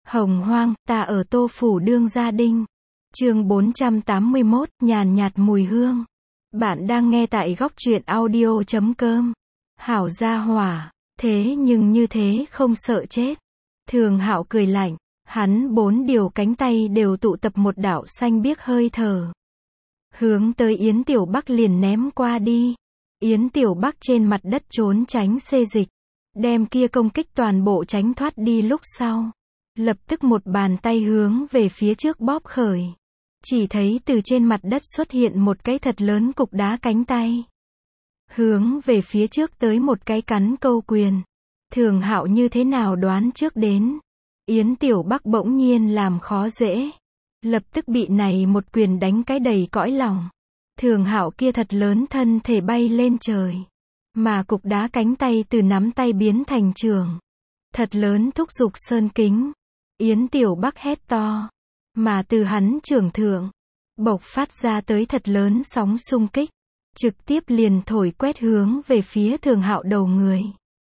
Hồng hoang, ta ở Tô Phủ đương gia đinh. Chương 481, nhàn nhạt mùi hương. Bạn đang nghe tại góc truyện audio.com. Hảo gia hỏa, thế nhưng như thế không sợ chết. Thường Hạo cười lạnh, hắn 4 điều cánh tay đều tụ tập một đạo xanh biếc hơi thở. Hướng tới Yến Tiểu Bắc liền ném qua đi. Yến Tiểu Bắc trên mặt đất trốn tránh xê dịch, đem kia công kích toàn bộ tránh thoát đi lúc sau. Lập tức một bàn tay hướng về phía trước bóp khởi. Chỉ thấy từ trên mặt đất xuất hiện một cái thật lớn cục đá cánh tay. Hướng về phía trước tới một cái cắn câu quyền. Thường Hạo như thế nào đoán trước đến. Yến Tiểu Bắc bỗng nhiên làm khó dễ. Lập tức bị này một quyền đánh cái đầy cõi lòng. Thường Hạo kia thật lớn thân thể bay lên trời. Mà cục đá cánh tay từ nắm tay biến thành trường. Thật lớn thúc giục sơn kính. Yến Tiểu Bắc hét to. Mà từ hắn trưởng thượng, bộc phát ra tới thật lớn sóng xung kích. Trực tiếp liền thổi quét hướng về phía Thường Hạo đầu người.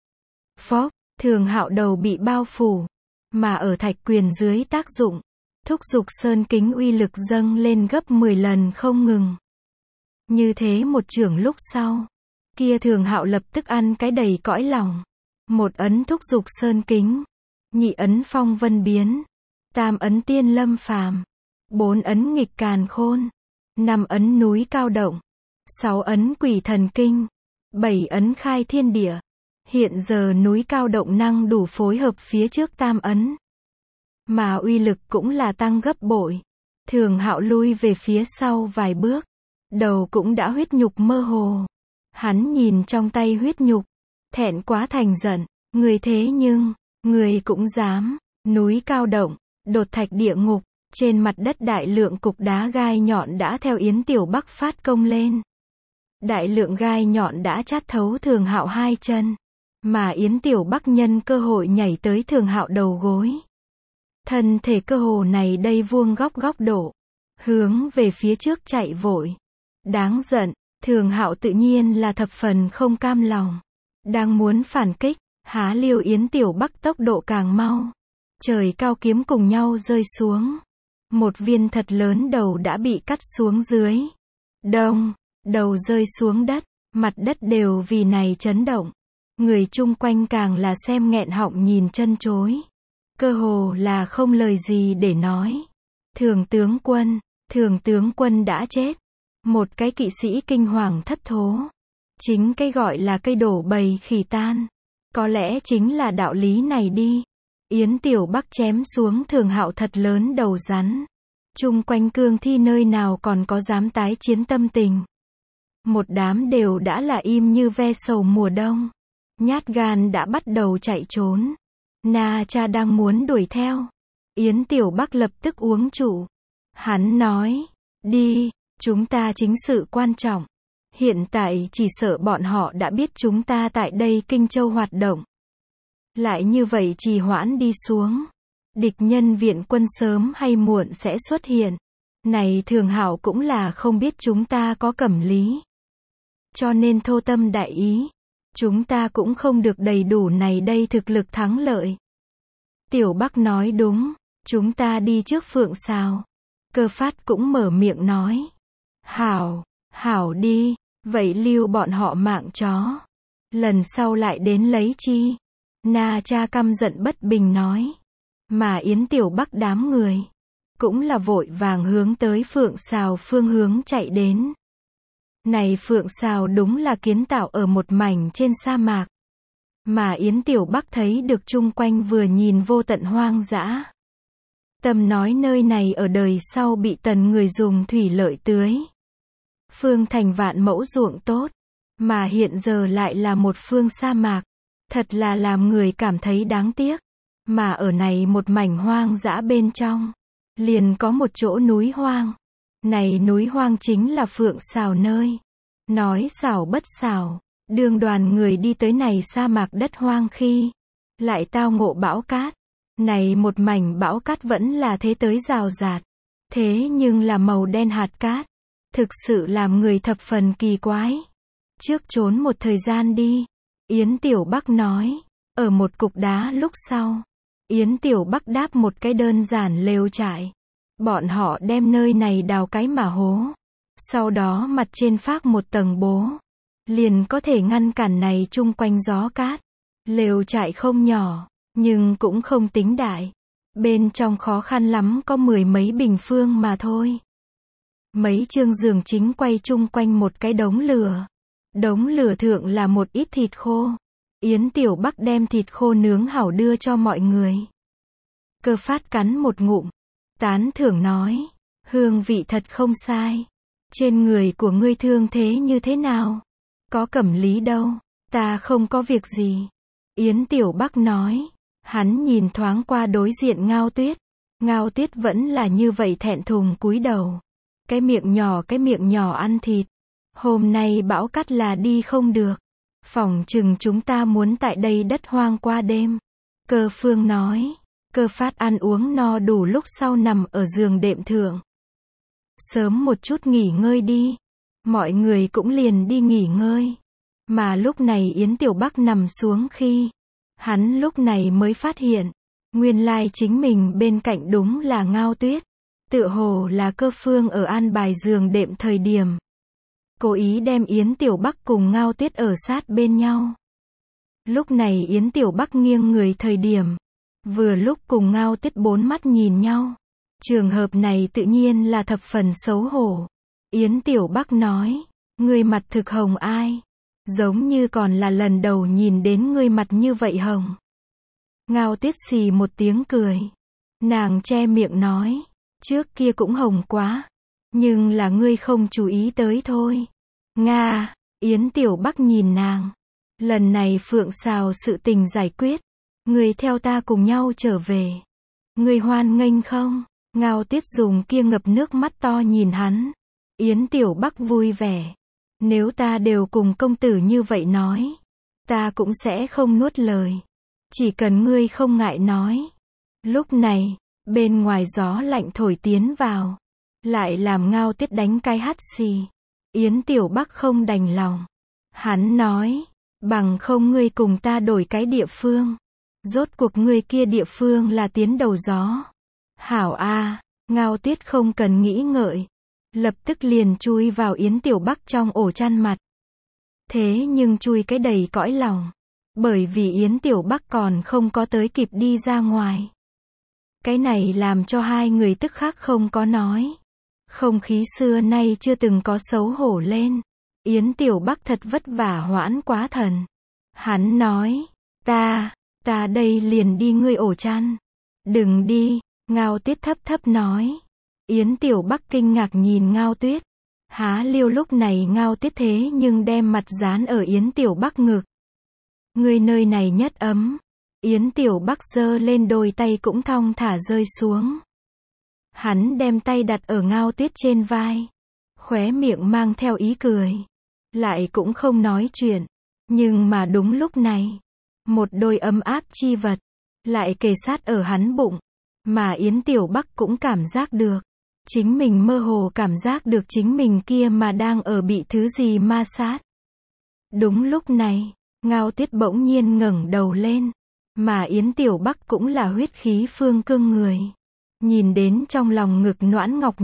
Phốc, Thường Hạo đầu bị bao phủ. Mà ở thạch quyền dưới tác dụng, thúc giục sơn kính uy lực dâng lên gấp 10 lần không ngừng. Như thế một chưởng lúc sau, kia Thường Hạo lập tức ăn cái đầy cõi lòng. Một ấn thúc giục sơn kính, nhị ấn phong vân biến, tam ấn tiên lâm phàm, 4 ấn nghịch càn khôn, 5 ấn núi cao động, 6 ấn quỷ thần kinh, 7 ấn khai thiên địa. Hiện giờ núi cao động năng đủ phối hợp phía trước tam ấn. Mà uy lực cũng là tăng gấp bội. Thường Hạo lui về phía sau vài bước. Đầu cũng đã huyết nhục mơ hồ. Hắn nhìn trong tay huyết nhục. Thẹn quá thành giận. Người thế nhưng, người cũng dám. Núi cao động, đột thạch địa ngục. Trên mặt đất đại lượng cục đá gai nhọn đã theo Yến Tiểu Bắc phát công lên. Đại lượng gai nhọn đã chát thấu Thường Hạo 2 chân. Mà Yến Tiểu Bắc nhân cơ hội nhảy tới Thường Hạo đầu gối. Thân thể cơ hồ này đây vuông góc độ. Hướng về phía trước chạy vội. Đáng giận, Thường Hạo tự nhiên là thập phần không cam lòng. Đang muốn phản kích, há liêu Yến Tiểu Bắc tốc độ càng mau. Trời cao kiếm cùng nhau rơi xuống. Một viên thật lớn đầu đã bị cắt xuống dưới. Đông, đầu rơi xuống đất, mặt đất đều vì này chấn động. Người chung quanh càng là xem nghẹn họng nhìn chân chối. Cơ hồ là không lời gì để nói. Thường tướng quân đã chết. Một cái kỵ sĩ kinh hoàng thất thố. Chính cái gọi là cây đổ bầy khỉ tan. Có lẽ chính là đạo lý này đi. Yến Tiểu Bắc chém xuống Thường Hạo thật lớn đầu rắn. Chung quanh cương thi nơi nào còn có dám tái chiến tâm tình. Một đám đều đã là im như ve sầu mùa đông. Nhát gan đã bắt đầu chạy trốn. Na Cha đang muốn đuổi theo. Yến Tiểu Bắc lập tức uống trụ. Hắn nói, đi, chúng ta chính sự quan trọng. Hiện tại chỉ sợ bọn họ đã biết chúng ta tại đây Kinh Châu hoạt động. Lại như vậy trì hoãn đi xuống. Địch nhân viện quân sớm hay muộn sẽ xuất hiện. Này Thường Hạo cũng là không biết chúng ta có cẩm lý. Cho nên thô tâm đại ý. Chúng ta cũng không được đầy đủ này đây thực lực thắng lợi. Tiểu Bắc nói đúng, chúng ta đi trước Phượng Sào. Cơ Phát cũng mở miệng nói. Hảo đi, vậy lưu bọn họ mạng chó. Lần sau lại đến lấy chi. Na Cha căm giận bất bình nói. Mà Yến Tiểu Bắc đám người cũng là vội vàng hướng tới Phượng Sào phương hướng chạy đến. Này Phượng Sào đúng là kiến tạo ở một mảnh trên sa mạc. Mà Yến Tiểu Bắc thấy được chung quanh vừa nhìn vô tận hoang dã. Tâm nói nơi này ở đời sau bị tần người dùng thủy lợi tưới. Phương thành vạn mẫu ruộng tốt. Mà hiện giờ lại là một phương sa mạc. Thật là làm người cảm thấy đáng tiếc. Mà ở này một mảnh hoang dã bên trong. Liền có một chỗ núi hoang. Này núi hoang chính là Phượng Sào nơi. Nói xảo bất xảo. Đường đoàn người đi tới này sa mạc đất hoang khi. Lại tao ngộ bão cát. Này một mảnh bão cát vẫn là thế tới rào rạt. Thế nhưng là màu đen hạt cát. Thực sự làm người thập phần kỳ quái. Trước trốn một thời gian đi. Yến Tiểu Bắc nói. Ở một cục đá lúc sau. Yến Tiểu Bắc đáp một cái đơn giản lều trại. Bọn họ đem nơi này đào cái mà hố. Sau đó mặt trên phác một tầng bố. Liền có thể ngăn cản này chung quanh gió cát. Lều trại không nhỏ, nhưng cũng không tính đại. Bên trong khó khăn lắm có 10 mấy bình phương mà thôi. Mấy chương giường chính quay chung quanh một cái đống lửa. Đống lửa thượng là một ít thịt khô. Yến Tiểu Bắc đem thịt khô nướng hảo đưa cho mọi người. Cơ Phát cắn một ngụm. Tán thưởng nói. Hương vị thật không sai. Trên người của ngươi thương thế như thế nào? Có Cẩm Lý đâu? Ta không có việc gì. Yến Tiểu Bắc nói. Hắn nhìn thoáng qua đối diện Ngao Tuyết. Ngao Tuyết vẫn là như vậy thẹn thùng cúi đầu. Cái miệng nhỏ ăn thịt. Hôm nay bão cát là đi không được. Phỏng chừng chúng ta muốn tại đây đất hoang qua đêm. Cơ Phương nói. Cơ Phát ăn uống no đủ lúc sau nằm ở giường đệm thượng. Sớm một chút nghỉ ngơi đi. Mọi người cũng liền đi nghỉ ngơi. Mà lúc này Yến Tiểu Bắc nằm xuống khi, hắn lúc này mới phát hiện, nguyên lai chính mình bên cạnh đúng là Ngao Tuyết. Tựa hồ là Cơ Phương ở an bài giường đệm thời điểm. Cố ý đem Yến Tiểu Bắc cùng Ngao Tuyết ở sát bên nhau. Lúc này Yến Tiểu Bắc nghiêng người thời điểm, vừa lúc cùng Ngao Tuyết bốn mắt nhìn nhau. Trường hợp này tự nhiên là thập phần xấu hổ. Yến Tiểu Bắc nói, ngươi mặt thực hồng ai? Giống như còn là lần đầu nhìn đến ngươi mặt như vậy hồng. Ngao Tuyết xì một tiếng cười. Nàng che miệng nói, trước kia cũng hồng quá. Nhưng là ngươi không chú ý tới thôi. Nga, Yến Tiểu Bắc nhìn nàng. Lần này Phượng Sào sự tình giải quyết. Ngươi theo ta cùng nhau trở về. Ngươi hoan nghênh không? Ngao Tuyết dùng kia ngập nước mắt to nhìn hắn. Yến Tiểu Bắc vui vẻ. Nếu ta đều cùng công tử như vậy nói, ta cũng sẽ không nuốt lời. Chỉ cần ngươi không ngại nói. Lúc này, bên ngoài gió lạnh thổi tiến vào, lại làm Ngao Tuyết đánh cái hắt xì. Yến Tiểu Bắc không đành lòng. Hắn nói, bằng không ngươi cùng ta đổi cái địa phương. Rốt cuộc ngươi kia địa phương là tiến đầu gió. Hảo a, Ngao Tuyết không cần nghĩ ngợi. Lập tức liền chui vào Yến Tiểu Bắc trong ổ chăn mặt. Thế nhưng chui cái đầy cõi lòng. Bởi vì Yến Tiểu Bắc còn không có tới kịp đi ra ngoài. Cái này làm cho hai người tức khắc không có nói. Không khí xưa nay chưa từng có xấu hổ lên. Yến Tiểu Bắc thật vất vả hoãn quá thần. Hắn nói, ta đây liền đi ngươi ổ chăn. Đừng đi, Ngao Tuyết thấp thấp nói. Yến Tiểu Bắc kinh ngạc nhìn Ngao Tuyết. Há liêu lúc này Ngao Tuyết thế nhưng đem mặt dán ở Yến Tiểu Bắc ngực. Ngươi nơi này nhất ấm. Yến Tiểu Bắc giơ lên đôi tay cũng thong thả rơi xuống. Hắn đem tay đặt ở Ngao Tuyết trên vai. Khóe miệng mang theo ý cười. Lại cũng không nói chuyện. Nhưng mà đúng lúc này, một đôi ấm áp chi vật lại kề sát ở hắn bụng. Mà Yến Tiểu Bắc cũng cảm giác được. Chính mình mơ hồ cảm giác được chính mình kia mà đang ở bị thứ gì ma sát. Đúng lúc này, Ngao Tuyết bỗng nhiên ngẩng đầu lên. Mà Yến Tiểu Bắc cũng là huyết khí phương cương người. Nhìn đến trong lòng ngực noãn ngọc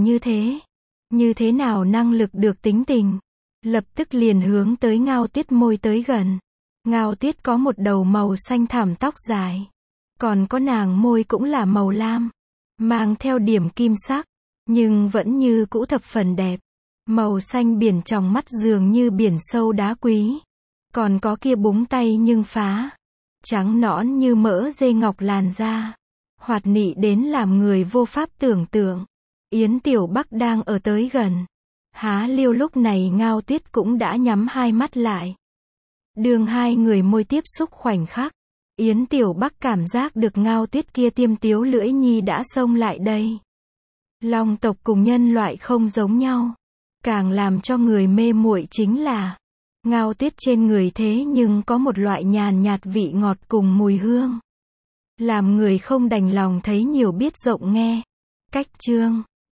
như thế nào năng lực được tính tình. Lập tức liền hướng tới Ngao Tuyết môi tới gần. Ngao Tuyết có một đầu màu xanh thẳm tóc dài. Còn có nàng môi cũng là màu lam. Mang theo điểm kim sắc. Nhưng vẫn như cũ thập phần đẹp. Màu xanh biển trong mắt dường như biển sâu đá quý. Còn có kia búng tay nhưng phá. Trắng nõn như mỡ dê ngọc làn da. Hoạt nị đến làm người vô pháp tưởng tượng. Yến Tiểu Bắc đang ở tới gần. Há liêu lúc này Ngao Tuyết cũng đã nhắm hai mắt lại. Đường hai người môi tiếp xúc khoảnh khắc. Yến Tiểu Bắc cảm giác được Ngao Tuyết kia tiêm tiếu lưỡi nhi đã xông lại đây. Long tộc cùng nhân loại không giống nhau. Càng làm cho người mê muội chính là Ngao Tuyết trên người thế nhưng có một loại nhàn nhạt vị ngọt cùng mùi hương. Làm người không đành lòng thấy nhiều biết rộng nghe. Cách chương